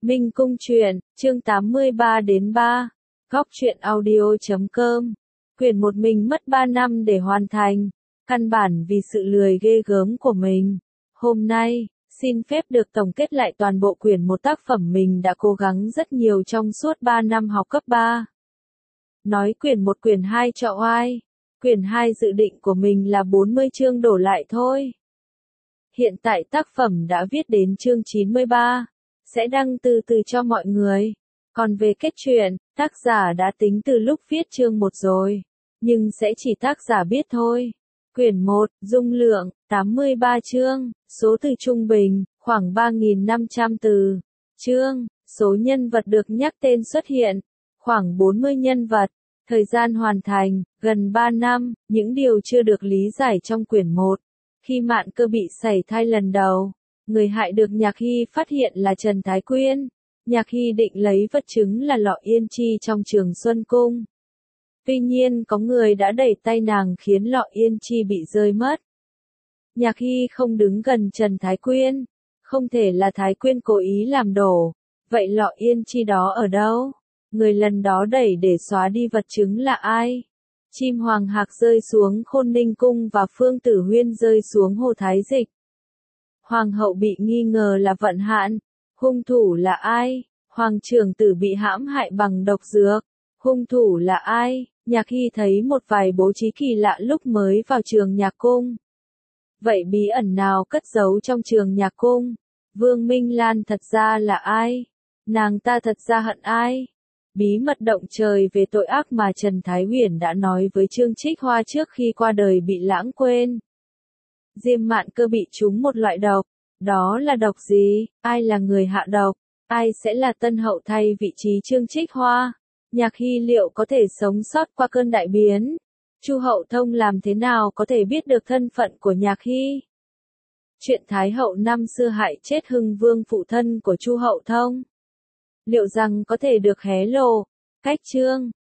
Minh Cung truyện, chương 83 đến 3. Góc truyện audio.com. Quyển một mình mất 3 năm để hoàn thành, căn bản vì sự lười ghê gớm của mình. Hôm nay, xin phép được tổng kết lại toàn bộ quyển một tác phẩm mình đã cố gắng rất nhiều trong suốt 3 năm học cấp 3. Nói quyển 1 quyển 2 cho oai. Quyển 2 dự định của mình là 40 chương đổ lại thôi. Hiện tại tác phẩm đã viết đến chương 93. Sẽ đăng từ từ cho mọi người. Còn về kết truyện, tác giả đã tính từ lúc viết chương 1 rồi. Nhưng sẽ chỉ tác giả biết thôi. Quyển 1, dung lượng, 83 chương, số từ trung bình, khoảng 3.500 từ. Chương, số nhân vật được nhắc tên xuất hiện, khoảng 40 nhân vật. Thời gian hoàn thành, gần 3 năm, những điều chưa được lý giải trong quyển 1. Khi Mạn Cơ bị sảy thai lần đầu, người hại được Nhạc Hy phát hiện là Trần Thái Quyên. Nhạc Hy định lấy vật chứng là lọ yên chi trong Trường Xuân Cung. Tuy nhiên có người đã đẩy tay nàng khiến lọ yên chi bị rơi mất. Nhạc Hy không đứng gần Trần Thái Quyên. Không thể là Thái Quyên cố ý làm đổ. Vậy lọ yên chi đó ở đâu? Người lần đó đẩy để xóa đi vật chứng là ai? Chim hoàng hạc rơi xuống Khôn Ninh Cung và Phương Tử Huyên rơi xuống Hồ Thái Dịch. Hoàng hậu bị nghi ngờ là Vận Hạn. Hung thủ là ai? Hoàng trưởng tử bị hãm hại bằng độc dược. Hung thủ là ai? Nhạc Hy thấy một vài bố trí kỳ lạ lúc mới vào Trường Nhạc Cung. Vậy bí ẩn nào cất giấu trong Trường Nhạc Cung? Vương Minh Lan thật ra là ai? Nàng ta thật ra hận ai? Bí mật động trời về tội ác mà Trần Thái Huyền đã nói với Trương Trích Hoa trước khi qua đời bị lãng quên. Diêm Mạn Cơ bị trúng một loại độc. Đó là độc gì? Ai là người hạ độc? Ai sẽ là tân hậu thay vị trí Trương Trích Hoa? Nhạc Hy liệu có thể sống sót qua cơn đại biến? Chu Hậu Thông làm thế nào có thể biết được thân phận của Nhạc Hy? Chuyện Thái hậu năm xưa hại chết Hưng Vương phụ thân của Chu Hậu Thông. Liệu rằng có thể được hé lộ? Cách chương,